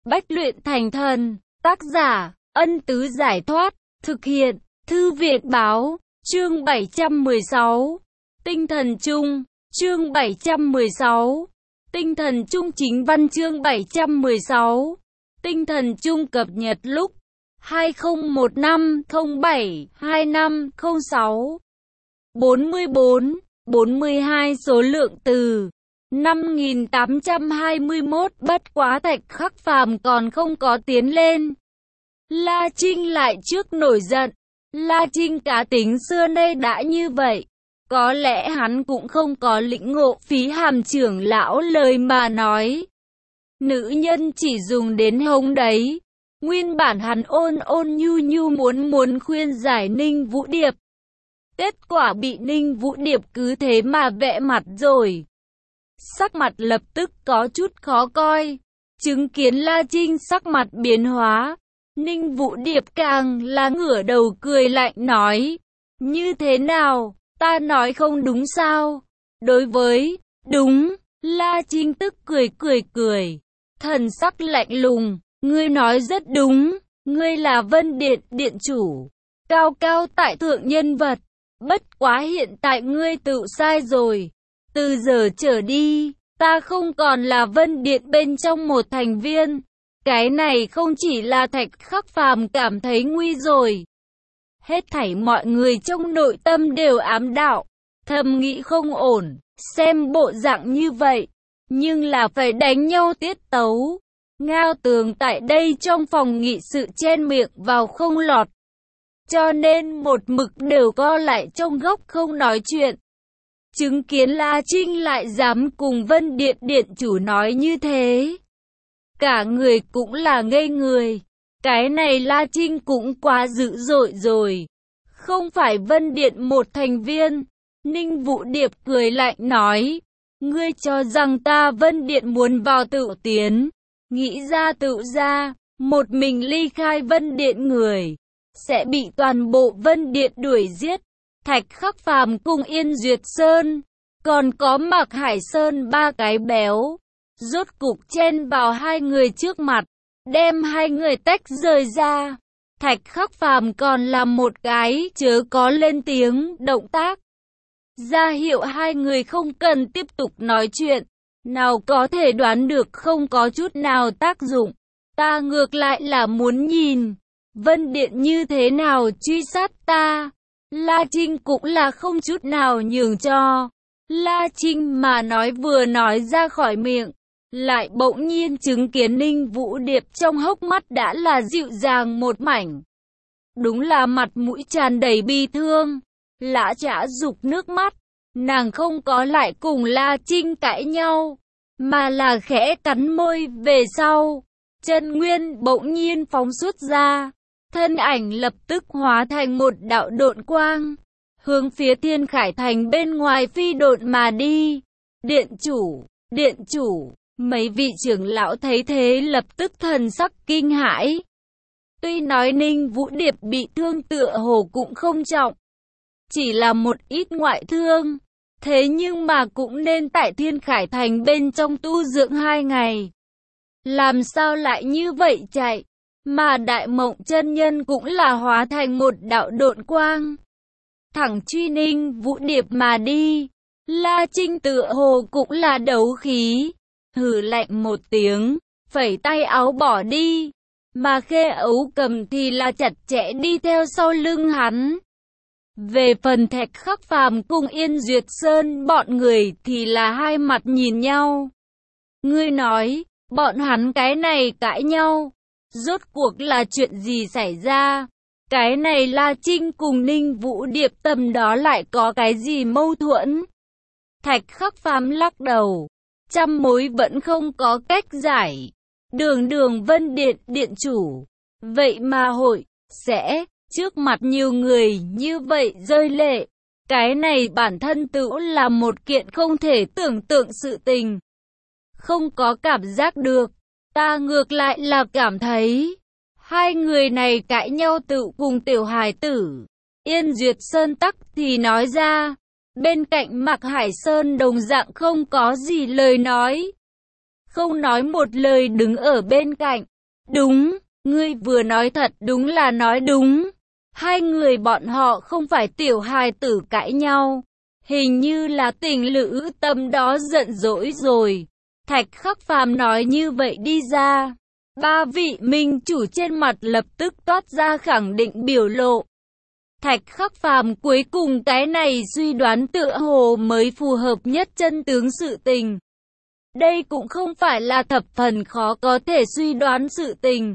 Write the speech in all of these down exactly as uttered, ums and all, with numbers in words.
Bách luyện thành thần. Tác giả, Ân Tứ Giải Thoát. Thực hiện, Thư viện Báo. Chương bảy trăm mười sáu. Tinh thần chung. Chương bảy trăm mười sáu. Tinh thần chung chính văn chương bảy trăm mười sáu. Tinh thần chung cập nhật lúc hai không một năm không bảy hai năm không sáu. bốn mươi bốn, bốn mươi hai số lượng từ năm nghìn tám trăm hai mươi mốt. Bất quá Thạch Khắc Phàm còn không có tiến lên. La Trinh lại trước nổi giận. La Trinh cá tính xưa nay đã như vậy. Có lẽ hắn cũng không có lĩnh ngộ Phí Hàm trưởng lão lời mà nói. Nữ nhân chỉ dùng đến hống đấy. Nguyên bản hắn ôn ôn nhu nhu muốn muốn khuyên giải Ninh Vũ Điệp. Kết quả bị Ninh Vũ Điệp cứ thế mà vẽ mặt rồi. Sắc mặt lập tức có chút khó coi. Chứng kiến La Trinh sắc mặt biến hóa, Ninh Vũ Điệp càng là ngửa đầu cười lạnh nói. Như thế nào, ta nói không đúng sao? Đối với, đúng, La Trinh tức cười cười cười. Thần sắc lạnh lùng, ngươi nói rất đúng, ngươi là Vân Điện điện chủ, cao cao tại thượng nhân vật. Bất quá hiện tại ngươi tự sai rồi. Từ giờ trở đi, ta không còn là Vân Điện bên trong một thành viên. Cái này không chỉ là Thạch Khắc Phàm cảm thấy nguy rồi. Hết thảy mọi người trong nội tâm đều ám đạo, thầm nghĩ không ổn, xem bộ dạng như vậy, nhưng là phải đánh nhau tiết tấu. Ngao Tường tại đây trong phòng nghị sự chen miệng vào không lọt, cho nên một mực đều co lại trong góc không nói chuyện. Chứng kiến La Trinh lại dám cùng Vân Điện điện chủ nói như thế, cả người cũng là ngây người. Cái này La Trinh cũng quá dữ dội rồi. Không phải Vân Điện một thành viên. Ninh Vũ Điệp cười lạnh nói. Ngươi cho rằng ta Vân Điện muốn vào tự tiến, nghĩ ra tự ra, một mình ly khai Vân Điện người, sẽ bị toàn bộ Vân Điện đuổi giết. Thạch Khắc Phàm cùng Yên Duyệt Sơn, còn có Mạc Hải Sơn ba cái béo, rốt cục chen vào hai người trước mặt, đem hai người tách rời ra. Thạch Khắc Phàm còn làm một cái chớ có lên tiếng động tác, ra hiệu hai người không cần tiếp tục nói chuyện. Nào có thể đoán được không có chút nào tác dụng. Ta ngược lại là muốn nhìn Vân Điện như thế nào truy sát ta. La Trinh cũng là không chút nào nhường cho. La Trinh mà nói vừa nói ra khỏi miệng, lại bỗng nhiên chứng kiến Ninh Vũ Điệp trong hốc mắt đã là dịu dàng một mảnh. Đúng là mặt mũi tràn đầy bi thương, lã chã rục nước mắt. Nàng không có lại cùng La Trinh cãi nhau, mà là khẽ cắn môi về sau. Chân nguyên bỗng nhiên phóng xuất ra, thân ảnh lập tức hóa thành một đạo độn quang, hướng phía Thiên Khải Thành bên ngoài phi độn mà đi. Điện chủ, điện chủ, mấy vị trưởng lão thấy thế lập tức thần sắc kinh hãi. Tuy nói Ninh Vũ Điệp bị thương tựa hồ cũng không trọng, chỉ là một ít ngoại thương, thế nhưng mà cũng nên tại Thiên Khải Thành bên trong tu dưỡng hai ngày. Làm sao lại như vậy chạy? Mà Đại Mộng chân nhân cũng là hóa thành một đạo độn quang, thẳng truy Ninh Vũ Điệp mà đi. La Trinh tựa hồ cũng là đấu khí, hừ lạnh một tiếng, phẩy tay áo bỏ đi. Mà Khê Ấu Cầm thì là chặt chẽ đi theo sau lưng hắn. Về phần Thạch Khắc Phàm cùng Yên Duyệt Sơn bọn người thì là hai mặt nhìn nhau. Ngươi nói, bọn hắn cái này cãi nhau, rốt cuộc là chuyện gì xảy ra? Cái này La Trinh cùng Ninh Vũ Điệp tầm đó lại có cái gì mâu thuẫn? Thạch Khắc Phàm lắc đầu, trăm mối vẫn không có cách giải. Đường đường Vân Điện điện chủ, vậy mà hội sẽ trước mặt nhiều người như vậy rơi lệ. Cái này bản thân tự là một kiện không thể tưởng tượng sự tình. Không có cảm giác được, ta ngược lại là cảm thấy hai người này cãi nhau tự cùng tiểu hài tử. Yên Duyệt Sơn tắc thì nói ra, bên cạnh Mạc Hải Sơn đồng dạng không có gì lời nói, không nói một lời đứng ở bên cạnh. Đúng, ngươi vừa nói thật đúng là nói đúng. Hai người bọn họ không phải tiểu hài tử cãi nhau. Hình như là tình lữ tâm đó giận dỗi rồi. Thạch Khắc Phàm nói như vậy đi ra. Ba vị minh chủ trên mặt lập tức toát ra khẳng định biểu lộ. Thạch Khắc Phàm cuối cùng cái này suy đoán tựa hồ mới phù hợp nhất chân tướng sự tình. Đây cũng không phải là thập phần khó có thể suy đoán sự tình.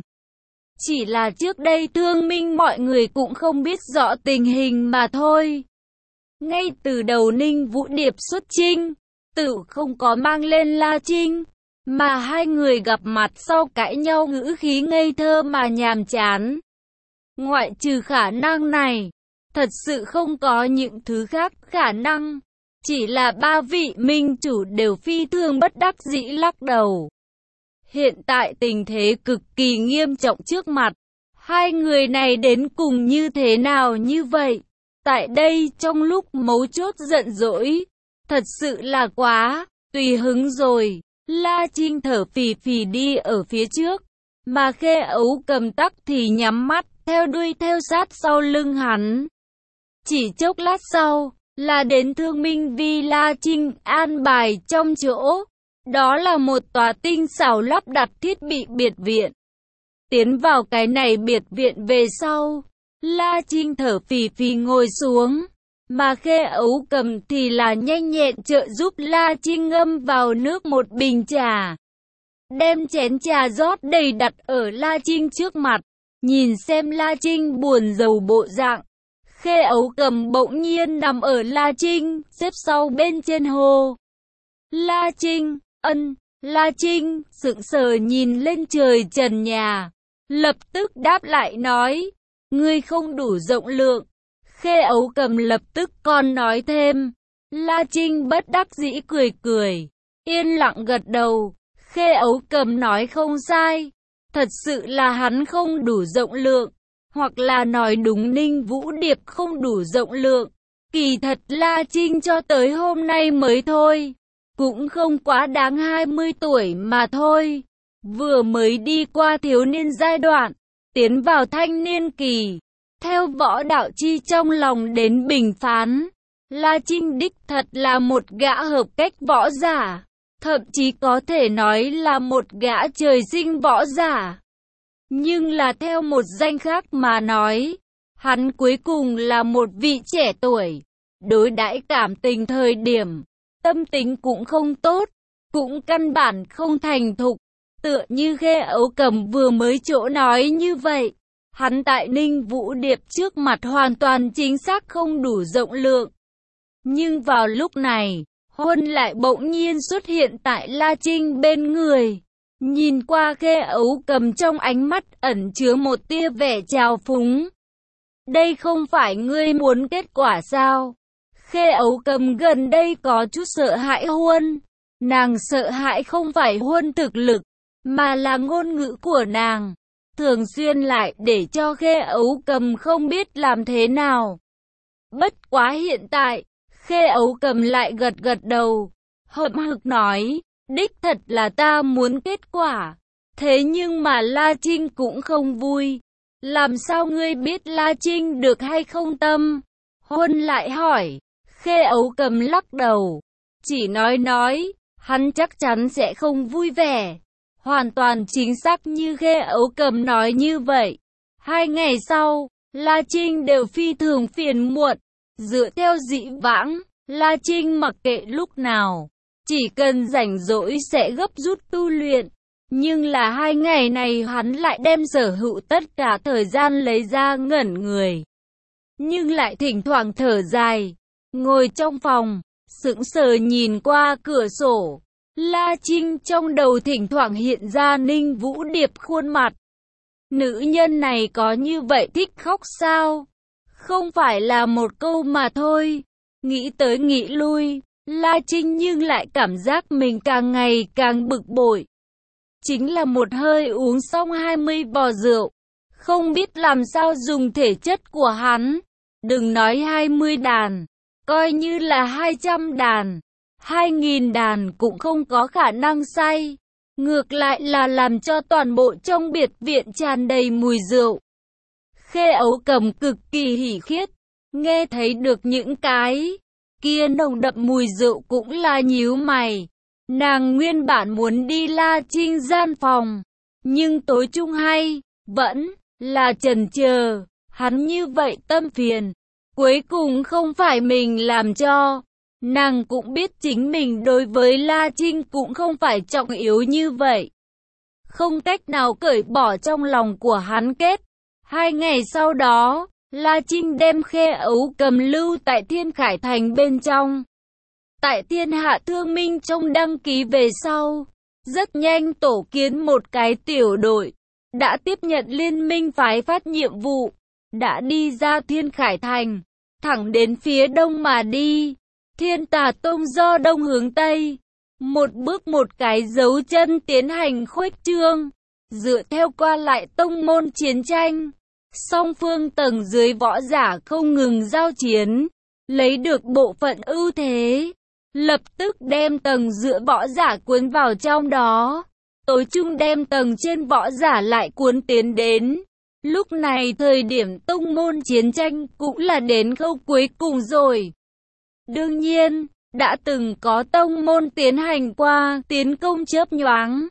Chỉ là trước đây Thương Minh mọi người cũng không biết rõ tình hình mà thôi. Ngay từ đầu Ninh Vũ Điệp xuất chinh, tự không có mang lên La Trinh, mà hai người gặp mặt sau cãi nhau ngữ khí ngây thơ mà nhàm chán. Ngoại trừ khả năng này, thật sự không có những thứ khác khả năng. Chỉ là ba vị minh chủ đều phi thường bất đắc dĩ lắc đầu. Hiện tại tình thế cực kỳ nghiêm trọng trước mặt. Hai người này đến cùng như thế nào như vậy? Tại đây trong lúc mấu chốt giận dỗi, thật sự là quá, tùy hứng rồi. La Trinh thở phì phì đi ở phía trước, mà Khê Ấu Cầm tắc thì nhắm mắt, theo đuôi theo sát sau lưng hắn. Chỉ chốc lát sau, là đến Thương Minh Vi La Trinh an bài trong chỗ. Đó là một tòa tinh xảo lắp đặt thiết bị biệt viện. Tiến vào cái này biệt viện về sau, La Trinh thở phì phì ngồi xuống, mà Khê Ấu Cầm thì là nhanh nhẹn trợ giúp La Trinh ngâm vào nước một bình trà. Đem chén trà rót đầy đặt ở La Trinh trước mặt, nhìn xem La Trinh buồn rầu bộ dạng. Khê Ấu Cầm bỗng nhiên nằm ở La Trinh, xếp sau bên trên hồ. La Trinh, ân, La Trinh, sững sờ nhìn lên trời trần nhà. Lập tức đáp lại nói, ngươi không đủ rộng lượng. Khê Ấu Cầm lập tức còn nói thêm. La Trinh bất đắc dĩ cười cười, yên lặng gật đầu. Khê Ấu Cầm nói không sai. Thật sự là hắn không đủ rộng lượng. Hoặc là nói đúng Ninh Vũ Điệp không đủ rộng lượng. Kỳ thật La Trinh cho tới hôm nay mới thôi. Cũng không quá đáng hai mươi tuổi mà thôi. Vừa mới đi qua thiếu niên giai đoạn, tiến vào thanh niên kỳ. Theo võ đạo chi trong lòng đến bình phán, La Trinh đích thật là một gã hợp cách võ giả. Thậm chí có thể nói là một gã trời sinh võ giả. Nhưng là theo một danh khác mà nói, hắn cuối cùng là một vị trẻ tuổi. Đối đãi cảm tình thời điểm, tâm tính cũng không tốt, cũng căn bản không thành thục. Tựa như Khê Ấu Cầm vừa mới chỗ nói như vậy. Hắn tại Ninh Vũ Điệp trước mặt hoàn toàn chính xác không đủ rộng lượng. Nhưng vào lúc này, Huân lại bỗng nhiên xuất hiện tại La Trinh bên người. Nhìn qua Khê Ấu Cầm trong ánh mắt ẩn chứa một tia vẻ trào phúng. Đây không phải ngươi muốn kết quả sao? Khê Ấu Cầm gần đây có chút sợ hãi Huân. Nàng sợ hãi không phải Huân thực lực, mà là ngôn ngữ của nàng. Thường xuyên lại để cho Khê Ấu Cầm không biết làm thế nào. Bất quá hiện tại, Khê Ấu Cầm lại gật gật đầu, hậm hực nói, đích thật là ta muốn kết quả. Thế nhưng mà La Trinh cũng không vui. Làm sao ngươi biết La Trinh được hay không tâm? Huân lại hỏi. Khê Ấu Cầm lắc đầu, chỉ nói nói, hắn chắc chắn sẽ không vui vẻ. Hoàn toàn chính xác như Khê Ấu Cầm nói như vậy. Hai ngày sau, La Trinh đều phi thường phiền muộn. Dựa theo dĩ vãng, La Trinh mặc kệ lúc nào, chỉ cần rảnh rỗi sẽ gấp rút tu luyện. Nhưng là hai ngày này hắn lại đem sở hữu tất cả thời gian lấy ra ngẩn người. Nhưng lại thỉnh thoảng thở dài, ngồi trong phòng, sững sờ nhìn qua cửa sổ. La Trinh trong đầu thỉnh thoảng hiện ra Ninh Vũ Điệp khuôn mặt. Nữ nhân này có như vậy thích khóc sao? Không phải là một câu mà thôi. Nghĩ tới nghĩ lui, La Trinh nhưng lại cảm giác mình càng ngày càng bực bội. Chính là một hơi uống xong hai mươi vò rượu. Không biết làm sao dùng thể chất của hắn. Đừng nói hai mươi đàn, coi như là hai trăm đàn. Hai nghìn đàn cũng không có khả năng say. ngược lại là làm cho toàn bộ trong biệt viện tràn đầy mùi rượu. Khê Ấu Cầm cực kỳ hỉ khiết, nghe thấy được những cái kia nồng đậm mùi rượu cũng là nhíu mày. Nàng nguyên bản muốn đi La Trinh gian phòng, nhưng tối chung hay vẫn là chần chờ, hắn như vậy tâm phiền, cuối cùng không phải mình làm cho. Nàng cũng biết chính mình đối với La Trinh cũng không phải trọng yếu như vậy, không cách nào cởi bỏ trong lòng của hắn kết. Hai ngày sau đó, La Trinh đem Khê Ấu Cầm lưu tại Thiên Khải Thành bên trong. Tại Thiên Hạ Thương Minh trong đăng ký về sau, rất nhanh tổ kiến một cái tiểu đội, đã tiếp nhận liên minh phái phát nhiệm vụ, đã đi ra Thiên Khải Thành, thẳng đến phía đông mà đi. Thiên Tà Tông do đông hướng tây, một bước một cái dấu chân tiến hành khuếch trương, dựa theo qua lại tông môn chiến tranh. Song phương tầng dưới võ giả không ngừng giao chiến, lấy được bộ phận ưu thế, lập tức đem tầng giữa võ giả cuốn vào trong đó, tối chung đem tầng trên võ giả lại cuốn tiến đến. Lúc này thời điểm tông môn chiến tranh cũng là đến khâu cuối cùng rồi. Đương nhiên, đã từng có tông môn tiến hành qua tiến công chớp nhoáng.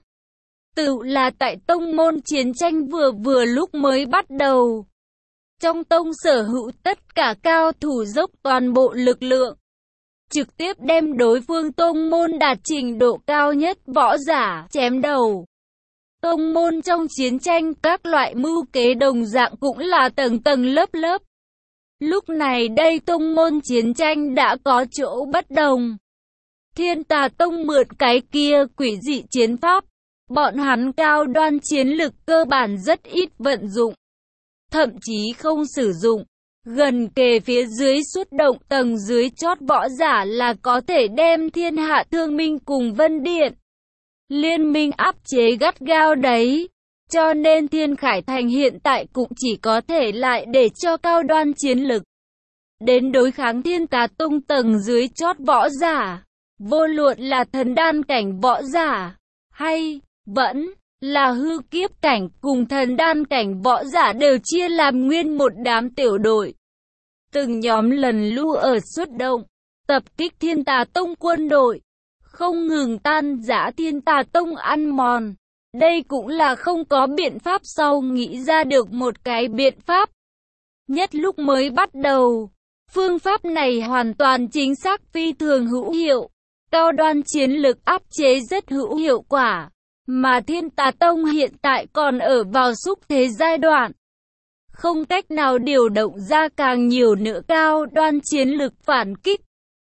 Tự là tại tông môn chiến tranh vừa vừa lúc mới bắt đầu. Trong tông sở hữu tất cả cao thủ dốc toàn bộ lực lượng, trực tiếp đem đối phương tông môn đạt trình độ cao nhất võ giả chém đầu. Tông môn trong chiến tranh các loại mưu kế đồng dạng cũng là tầng tầng lớp lớp. Lúc này đây tông môn chiến tranh đã có chỗ bất đồng. Thiên Tà Tông mượn cái kia quỷ dị chiến pháp, bọn hắn cao đoan chiến lực cơ bản rất ít vận dụng, thậm chí không sử dụng. Gần kề phía dưới xuất động tầng dưới chót võ giả là có thể đem Thiên Hạ Thương Minh cùng Vân Điện liên minh áp chế gắt gao đấy. Cho nên Thiên Khải Thành hiện tại cũng chỉ có thể lại để cho cao đoan chiến lực đến đối kháng Thiên Tà Tông tầng dưới chót võ giả. Vô luận là thần đan cảnh võ giả, hay vẫn là hư kiếp cảnh cùng thần đan cảnh võ giả đều chia làm nguyên một đám tiểu đội. Từng nhóm lần lũ ở xuất động, tập kích Thiên Tà Tông quân đội, không ngừng tan rã Thiên Tà Tông ăn mòn. Đây cũng là không có biện pháp sau nghĩ ra được một cái biện pháp. Nhất lúc mới bắt đầu, phương pháp này hoàn toàn chính xác phi thường hữu hiệu. Cao đoan chiến lực áp chế rất hữu hiệu quả, mà Thiên Tà Tông hiện tại còn ở vào xúc thế giai đoạn, không cách nào điều động ra càng nhiều nữa cao đoan chiến lực phản kích.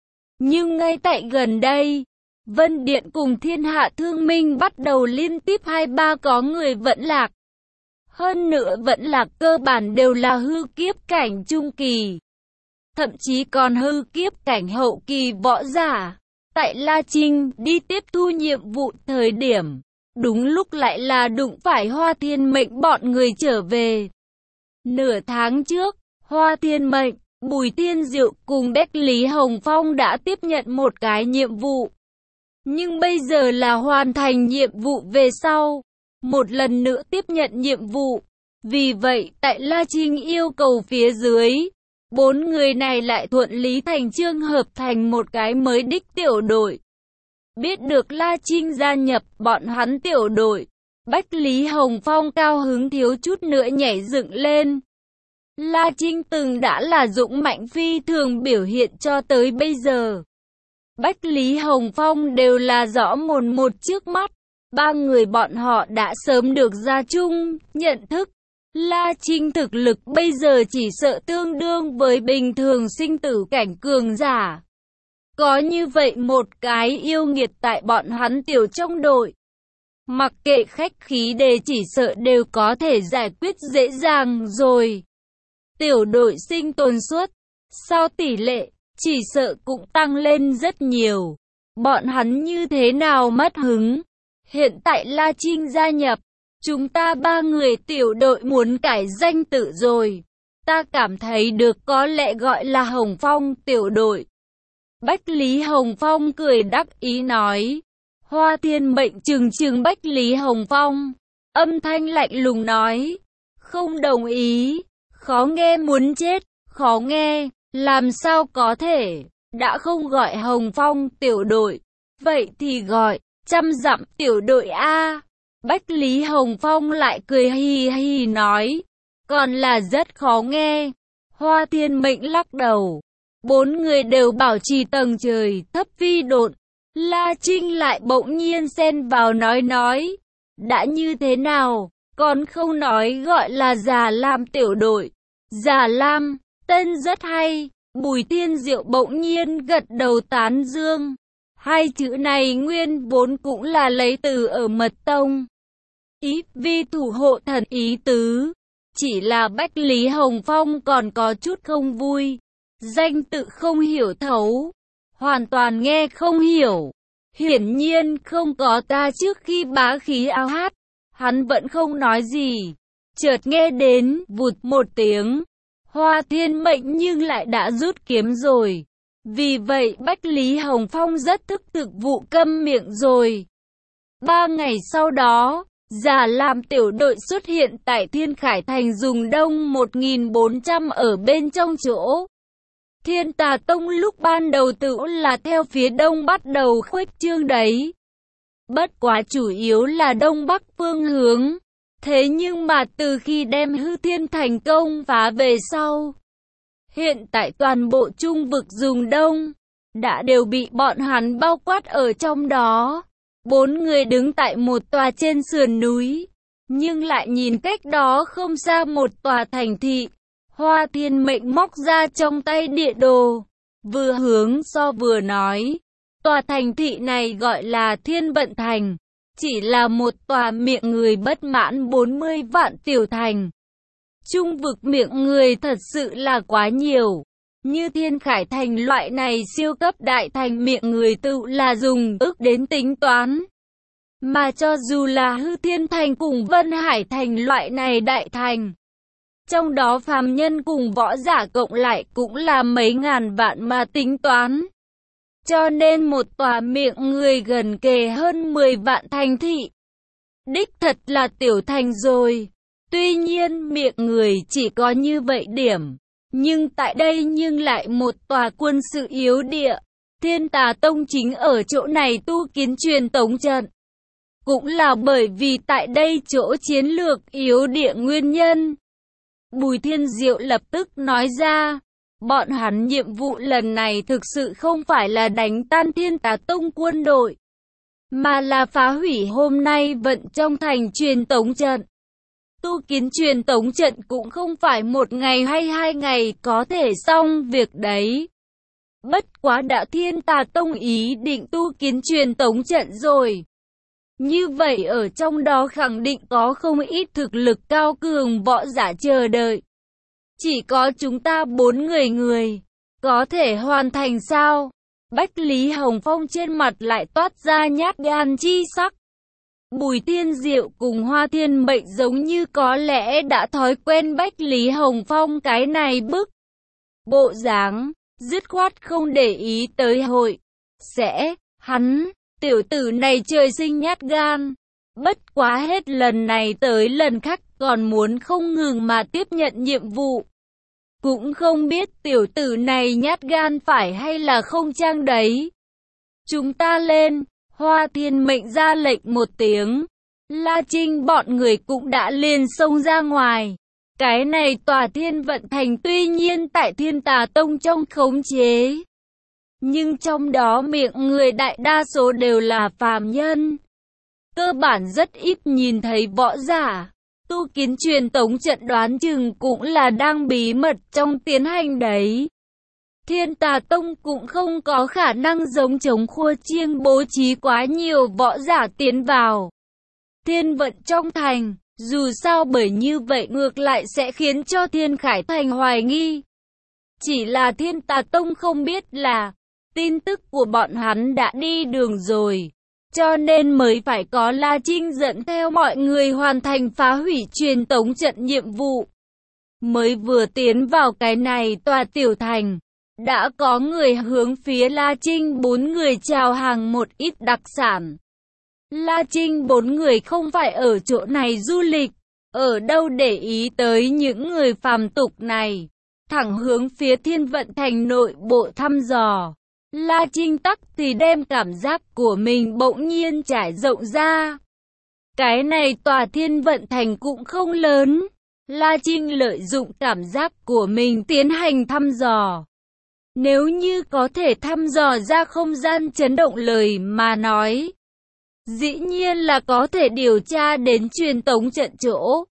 Nhưng ngay tại gần đây, Vân Điện cùng Thiên Hạ Thương Minh bắt đầu liên tiếp hai ba có người vẫn lạc. Hơn nữa vẫn lạc cơ bản đều là hư kiếp cảnh trung kỳ, thậm chí còn hư kiếp cảnh hậu kỳ võ giả. Tại La Trinh đi tiếp thu nhiệm vụ thời điểm, đúng lúc lại là đụng phải Hoa Thiên Mệnh bọn người trở về. Nửa tháng trước, Hoa Thiên Mệnh, Bùi Thiên Diệu cùng Bách Lý Hồng Phong đã tiếp nhận một cái nhiệm vụ. Nhưng bây giờ là hoàn thành nhiệm vụ về sau, một lần nữa tiếp nhận nhiệm vụ. Vì vậy, tại La Trinh yêu cầu phía dưới, bốn người này lại thuận lý thành chương hợp thành một cái mới đích tiểu đội. Biết được La Trinh gia nhập bọn hắn tiểu đội, Bách Lý Hồng Phong cao hứng thiếu chút nữa nhảy dựng lên. La Trinh từng đã là dũng mạnh phi thường biểu hiện cho tới bây giờ. Bách Lý Hồng Phong đều là rõ mồn một trước mắt. Ba người bọn họ đã sớm được ra chung, nhận thức. La Trinh thực lực bây giờ chỉ sợ tương đương với bình thường sinh tử cảnh cường giả. Có như vậy một cái yêu nghiệt tại bọn hắn tiểu trong đội, mặc kệ khách khí đề chỉ sợ đều có thể giải quyết dễ dàng rồi. Tiểu đội sinh tồn suất, sau tỷ lệ, chỉ sợ cũng tăng lên rất nhiều. Bọn hắn như thế nào mất hứng? Hiện tại La Trinh gia nhập, chúng ta ba người tiểu đội muốn cải danh tự rồi. Ta cảm thấy được có lẽ gọi là Hồng Phong tiểu đội. Bách Lý Hồng Phong cười đắc ý nói. Hoa Thiên Mệnh trừng trừng Bách Lý Hồng Phong, âm thanh lạnh lùng nói, không đồng ý, khó nghe muốn chết, khó nghe, làm sao có thể, đã không gọi Hồng Phong tiểu đội, vậy thì gọi, trăm dặm tiểu đội A. Bách Lý Hồng Phong lại cười hì hì nói, còn là rất khó nghe. Hoa Thiên Mệnh lắc đầu, bốn người đều bảo trì tầng trời thấp phi độn. La Trinh lại bỗng nhiên xen vào nói nói, đã như thế nào, còn không nói gọi là Già Lam tiểu đội. Già Lam, tên rất hay. Bùi Thiên Diệu bỗng nhiên gật đầu tán dương. Hai chữ này nguyên vốn cũng là lấy từ ở Mật Tông. Ý vi thủ hộ thần ý tứ. Chỉ là Bách Lý Hồng Phong còn có chút không vui. Danh tự không hiểu thấu. Hoàn toàn nghe không hiểu. Hiển nhiên không có ta trước khi bá khí ao hát. Hắn vẫn không nói gì. Chợt nghe đến vụt một tiếng. Hoa Thiên Mệnh nhưng lại đã rút kiếm rồi. Vì vậy Bách Lý Hồng Phong rất thức thực vụ câm miệng rồi. Ba ngày sau đó, Già Lam tiểu đội xuất hiện tại Thiên Khải Thành dùng đông một nghìn bốn trăm ở bên trong chỗ. Thiên Tà Tông lúc ban đầu tự là theo phía đông bắt đầu khuếch trương đấy. Bất quá chủ yếu là đông bắc phương hướng. Thế nhưng mà từ khi đem Hư Thiên thành công phá về sau, hiện tại toàn bộ trung vực dùng đông đã đều bị bọn hắn bao quát ở trong đó. Bốn người đứng tại một tòa trên sườn núi, nhưng lại nhìn cách đó không xa một tòa thành thị. Hoa Thiên Mệnh móc ra trong tay địa đồ, vừa hướng so vừa nói, tòa thành thị này gọi là Thiên Vận Thành. Chỉ là một tòa miệng người bất mãn bốn mươi vạn tiểu thành. Trung vực miệng người thật sự là quá nhiều. Như Thiên Khải Thành loại này siêu cấp đại thành miệng người tự là dùng ức đến tính toán. Mà cho dù là Hư Thiên Thành cùng Vân Hải Thành loại này đại thành, trong đó phàm nhân cùng võ giả cộng lại cũng là mấy ngàn vạn mà tính toán. Cho nên một tòa miệng người gần kề hơn mười vạn thành thị. Đích thật là tiểu thành rồi. Tuy nhiên miệng người chỉ có như vậy điểm. Nhưng tại đây nhưng lại một tòa quân sự yếu địa. Thiên Tà Tông chính ở chỗ này tu kiến truyền tống trận. Cũng là bởi vì tại đây chỗ chiến lược yếu địa nguyên nhân. Bùi Thiên Diệu lập tức nói ra. Bọn hắn nhiệm vụ lần này thực sự không phải là đánh tan Thiên Tà Tông quân đội, mà là phá hủy hôm nay vận trong thành truyền tống trận. Tu kiến truyền tống trận cũng không phải một ngày hay hai ngày có thể xong việc đấy. Bất quá đã Thiên Tà Tông ý định tu kiến truyền tống trận rồi. Như vậy ở trong đó khẳng định có không ít thực lực cao cường võ giả chờ đợi. Chỉ có chúng ta bốn người người, có thể hoàn thành sao? Bách Lý Hồng Phong trên mặt lại toát ra nhát gan chi sắc. Bùi Thiên Diệu cùng Hoa Thiên Mệnh giống như có lẽ đã thói quen Bách Lý Hồng Phong cái này bức. Bộ dáng, dứt khoát không để ý tới hội. Sẽ, hắn, tiểu tử này trời sinh nhát gan. Bất quá hết lần này tới lần khác còn muốn không ngừng mà tiếp nhận nhiệm vụ. Cũng không biết tiểu tử này nhát gan phải hay là không chăng đấy. Chúng ta lên, Hoa Thiên Mệnh ra lệnh một tiếng. La Trinh bọn người cũng đã liền xông ra ngoài. Cái này tòa Thiên Vận Thành tuy nhiên tại Thiên Tà Tông trong khống chế. Nhưng trong đó miệng người đại đa số đều là phàm nhân. Cơ bản rất ít nhìn thấy võ giả. Tu kiến truyền tống trận đoán chừng cũng là đang bí mật trong tiến hành đấy. Thiên Tà Tông cũng không có khả năng giống chống khua chiêng bố trí quá nhiều võ giả tiến vào Thiên Vận trong thành. Dù sao bởi như vậy ngược lại sẽ khiến cho Thiên Khải Thành hoài nghi. Chỉ là Thiên Tà Tông không biết là tin tức của bọn hắn đã đi đường rồi. Cho nên mới phải có La Trinh dẫn theo mọi người hoàn thành phá hủy truyền tống trận nhiệm vụ. Mới vừa tiến vào cái này tòa tiểu thành, đã có người hướng phía La Trinh bốn người chào hàng một ít đặc sản. La Trinh bốn người không phải ở chỗ này du lịch, ở đâu để ý tới những người phàm tục này, thẳng hướng phía Thiên Vận Thành nội bộ thăm dò. La Trinh tắc thì đem cảm giác của mình bỗng nhiên trải rộng ra. Cái này tòa Thiên Vận Thành cũng không lớn. La Trinh lợi dụng cảm giác của mình tiến hành thăm dò. Nếu như có thể thăm dò ra không gian chấn động lời mà nói, dĩ nhiên là có thể điều tra đến truyền tống trận chỗ.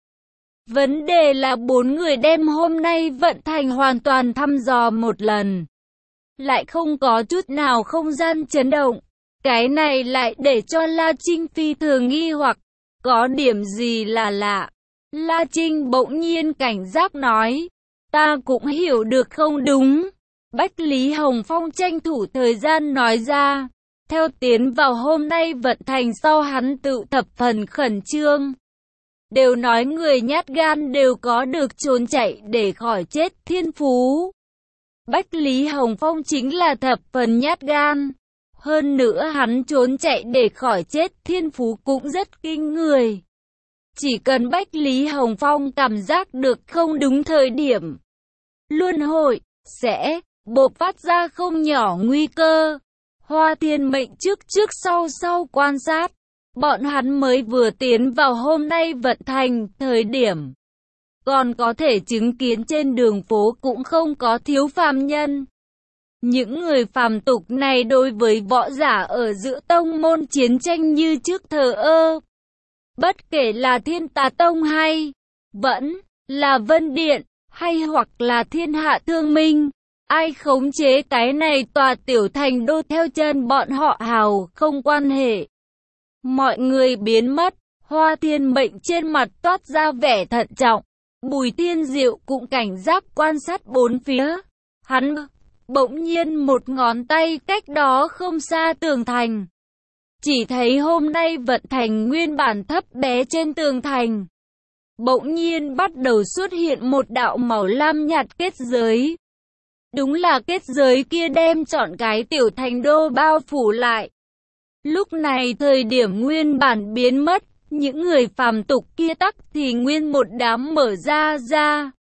Vấn đề là bốn người đem hôm nay Vận Thành hoàn toàn thăm dò một lần, lại không có chút nào không gian chấn động. Cái này lại để cho La Trinh phi thường nghi hoặc, có điểm gì là lạ. La Trinh bỗng nhiên cảnh giác nói, ta cũng hiểu được không đúng. Bách Lý Hồng Phong tranh thủ thời gian nói ra, theo tiến vào hôm nay Vận Thành sau hắn tự thập phần khẩn trương. Đều nói người nhát gan đều có được trốn chạy để khỏi chết thiên phú. Bách Lý Hồng Phong chính là thập phần nhát gan. Hơn nữa hắn trốn chạy để khỏi chết thiên phú cũng rất kinh người. Chỉ cần Bách Lý Hồng Phong cảm giác được không đúng thời điểm, luân hồi sẽ bộc phát ra không nhỏ nguy cơ. Hoa Thiên Mệnh trước trước sau sau quan sát, bọn hắn mới vừa tiến vào hôm nay Vận Thành, thời điểm còn có thể chứng kiến trên đường phố cũng không có thiếu phàm nhân. Những người phàm tục này đối với võ giả ở giữa tông môn chiến tranh như trước thờ ơ. Bất kể là Thiên Tà Tông hay vẫn là Vân Điện hay hoặc là Thiên Hạ Thương Minh, ai khống chế cái này tòa tiểu thành đô theo chân bọn họ hào không quan hệ. Mọi người biến mất, Hoa Thiên Mệnh trên mặt toát ra vẻ thận trọng. Bùi Thiên Diệu cũng cảnh giác quan sát bốn phía. Hắn bỗng nhiên một ngón tay cách đó không xa tường thành. Chỉ thấy hôm nay Vận Thành nguyên bản thấp bé trên tường thành, bỗng nhiên bắt đầu xuất hiện một đạo màu lam nhạt kết giới. Đúng là kết giới kia đem trọn cái tiểu thành đô bao phủ lại. Lúc này thời điểm nguyên bản biến mất, những người phàm tục kia tắc thì nguyên một đám mở ra ra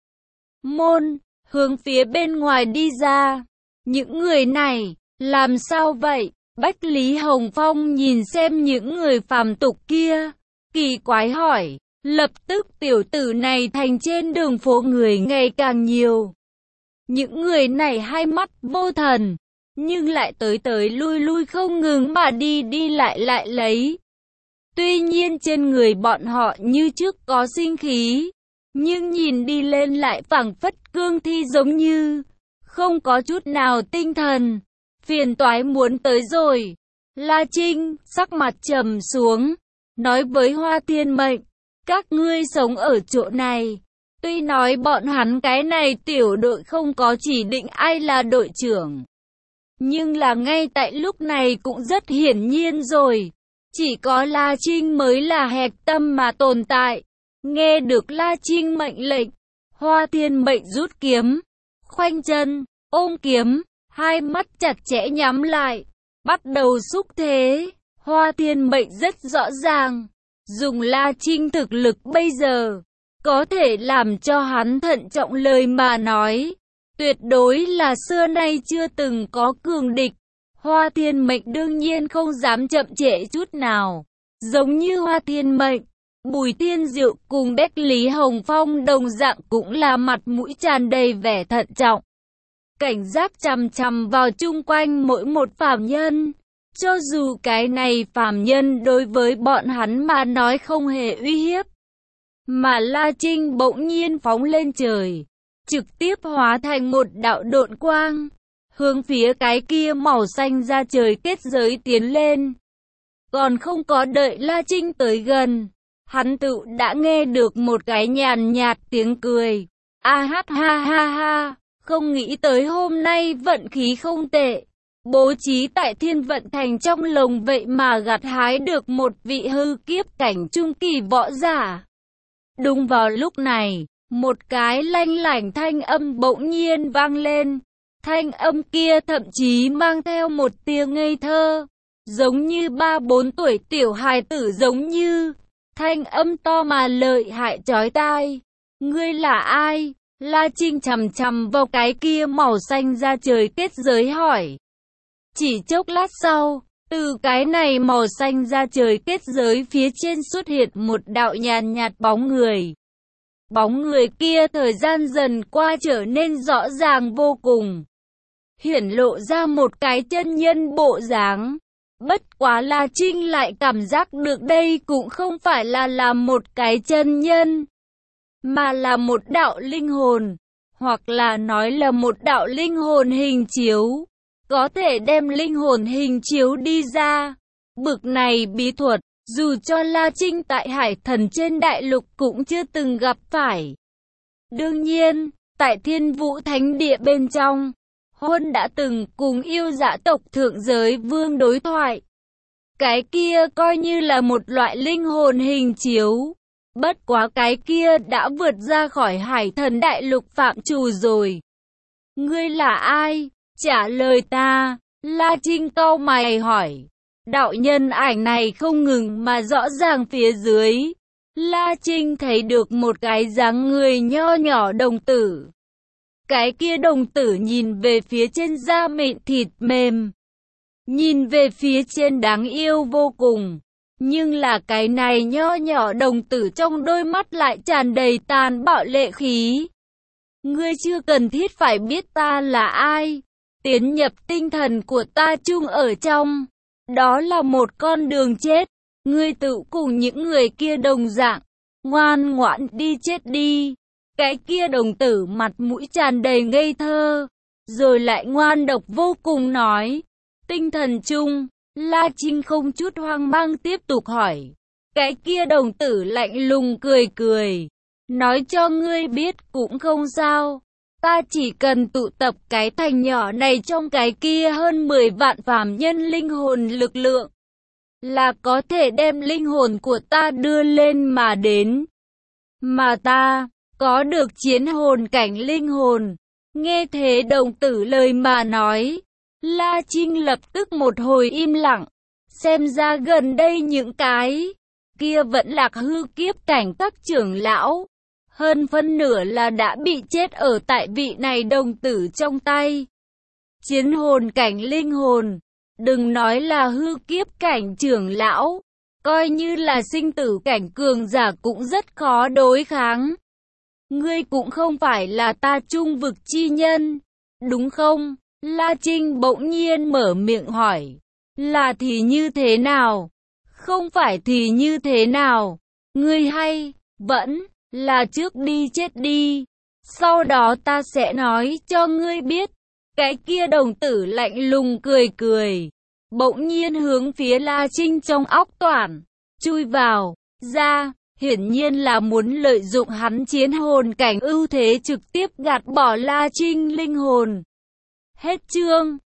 môn, hướng phía bên ngoài đi ra. Những người này, làm sao vậy? Bách Lý Hồng Phong nhìn xem những người phàm tục kia, kỳ quái hỏi. Lập tức tiểu tử này thành trên đường phố người ngày càng nhiều. Những người này hai mắt vô thần, nhưng lại tới tới lui lui không ngừng mà đi đi lại lại lấy. Tuy nhiên trên người bọn họ như trước có sinh khí, nhưng nhìn đi lên lại phảng phất cương thi giống như không có chút nào tinh thần. Phiền toái muốn tới rồi. La Trinh sắc mặt trầm xuống, nói với Hoa Thiên Mệnh, các ngươi sống ở chỗ này. Tuy nói bọn hắn cái này tiểu đội không có chỉ định ai là đội trưởng, nhưng là ngay tại lúc này cũng rất hiển nhiên rồi. Chỉ có La Trinh mới là hạch tâm mà tồn tại. Nghe được La Trinh mệnh lệnh, Hoa Thiên Mệnh rút kiếm, khoanh chân, ôm kiếm, hai mắt chặt chẽ nhắm lại, bắt đầu xúc thế. Hoa Thiên Mệnh rất rõ ràng, dùng La Trinh thực lực bây giờ, có thể làm cho hắn thận trọng lời mà nói. Tuyệt đối là xưa nay chưa từng có cường địch. Hoa Thiên Mệnh đương nhiên không dám chậm trễ chút nào. Giống như Hoa Thiên Mệnh, Bùi Thiên Diệu cùng Bách Lý Hồng Phong đồng dạng cũng là mặt mũi tràn đầy vẻ thận trọng. Cảnh giác chằm chằm vào chung quanh mỗi một phàm nhân. Cho dù cái này phàm nhân đối với bọn hắn mà nói không hề uy hiếp. Mà La Trinh bỗng nhiên phóng lên trời, trực tiếp hóa thành một đạo độn quang, hướng phía cái kia màu xanh ra trời kết giới tiến lên. Còn không có đợi La Trinh tới gần, hắn tự đã nghe được một cái nhàn nhạt tiếng cười. A hát ha ha ha, không nghĩ tới hôm nay vận khí không tệ. Bố trí tại Thiên Vận Thành trong lồng vậy mà gặt hái được một vị hư kiếp cảnh trung kỳ võ giả. Đúng vào lúc này, một cái lanh lảnh thanh âm bỗng nhiên vang lên. Thanh âm kia thậm chí mang theo một tia ngây thơ, giống như ba bốn tuổi tiểu hài tử giống như, thanh âm to mà lợi hại chói tai. Ngươi là ai? La Trinh chằm chằm vào cái kia màu xanh da trời kết giới hỏi. Chỉ chốc lát sau, từ cái này màu xanh da trời kết giới phía trên xuất hiện một đạo nhàn nhạt bóng người. Bóng người kia thời gian dần qua trở nên rõ ràng vô cùng, hiển lộ ra một cái chân nhân bộ dáng. Bất quá La Trinh lại cảm giác được đây cũng không phải là là một cái chân nhân, mà là một đạo linh hồn, hoặc là nói là một đạo linh hồn hình chiếu, có thể đem linh hồn hình chiếu đi ra. Bực này bí thuật, dù cho La Trinh tại Hải Thần trên đại lục cũng chưa từng gặp phải. Đương nhiên, tại Thiên Vũ Thánh Địa bên trong, Huân đã từng cùng yêu dã tộc thượng giới vương đối thoại. Cái kia coi như là một loại linh hồn hình chiếu. Bất quá cái kia đã vượt ra khỏi Hải Thần đại lục phạm trù rồi. Ngươi là ai? Trả lời ta. La Trinh cau mày hỏi. Đạo nhân ảnh này không ngừng mà rõ ràng phía dưới. La Trinh thấy được một cái dáng người nho nhỏ đồng tử. Cái kia đồng tử nhìn về phía trên da mịn thịt mềm, nhìn về phía trên đáng yêu vô cùng. Nhưng là cái này nho nhỏ đồng tử trong đôi mắt lại tràn đầy tàn bạo lệ khí. Ngươi chưa cần thiết phải biết ta là ai. Tiến nhập tinh thần của ta chung ở trong, đó là một con đường chết. Ngươi tự cùng những người kia đồng dạng, ngoan ngoãn đi chết đi. Cái kia đồng tử mặt mũi tràn đầy ngây thơ, rồi lại ngoan độc vô cùng nói. Tinh thần chung. La Trinh không chút hoang mang tiếp tục hỏi. Cái kia đồng tử lạnh lùng cười cười. Nói cho ngươi biết cũng không sao. Ta chỉ cần tụ tập cái thành nhỏ này trong cái kia hơn mười vạn phàm nhân linh hồn lực lượng, là có thể đem linh hồn của ta đưa lên mà đến. Mà ta có được chiến hồn cảnh linh hồn. Nghe thế đồng tử lời mà nói, La Trinh lập tức một hồi im lặng. Xem ra gần đây những cái kia vẫn lạc hư kiếp cảnh các trưởng lão, hơn phân nửa là đã bị chết ở tại vị này đồng tử trong tay. Chiến hồn cảnh linh hồn, đừng nói là hư kiếp cảnh trưởng lão, coi như là sinh tử cảnh cường giả cũng rất khó đối kháng. Ngươi cũng không phải là ta trung vực chi nhân, đúng không? La Trinh bỗng nhiên mở miệng hỏi. Là thì như thế nào? Không phải thì như thế nào? Ngươi hay, vẫn là trước đi chết đi. Sau đó ta sẽ nói cho ngươi biết. Cái kia đồng tử lạnh lùng cười cười, bỗng nhiên hướng phía La Trinh trong óc toản chui vào, ra, hiển nhiên là muốn lợi dụng hắn chiến hồn cảnh ưu thế trực tiếp gạt bỏ La Trinh linh hồn. Hết chương.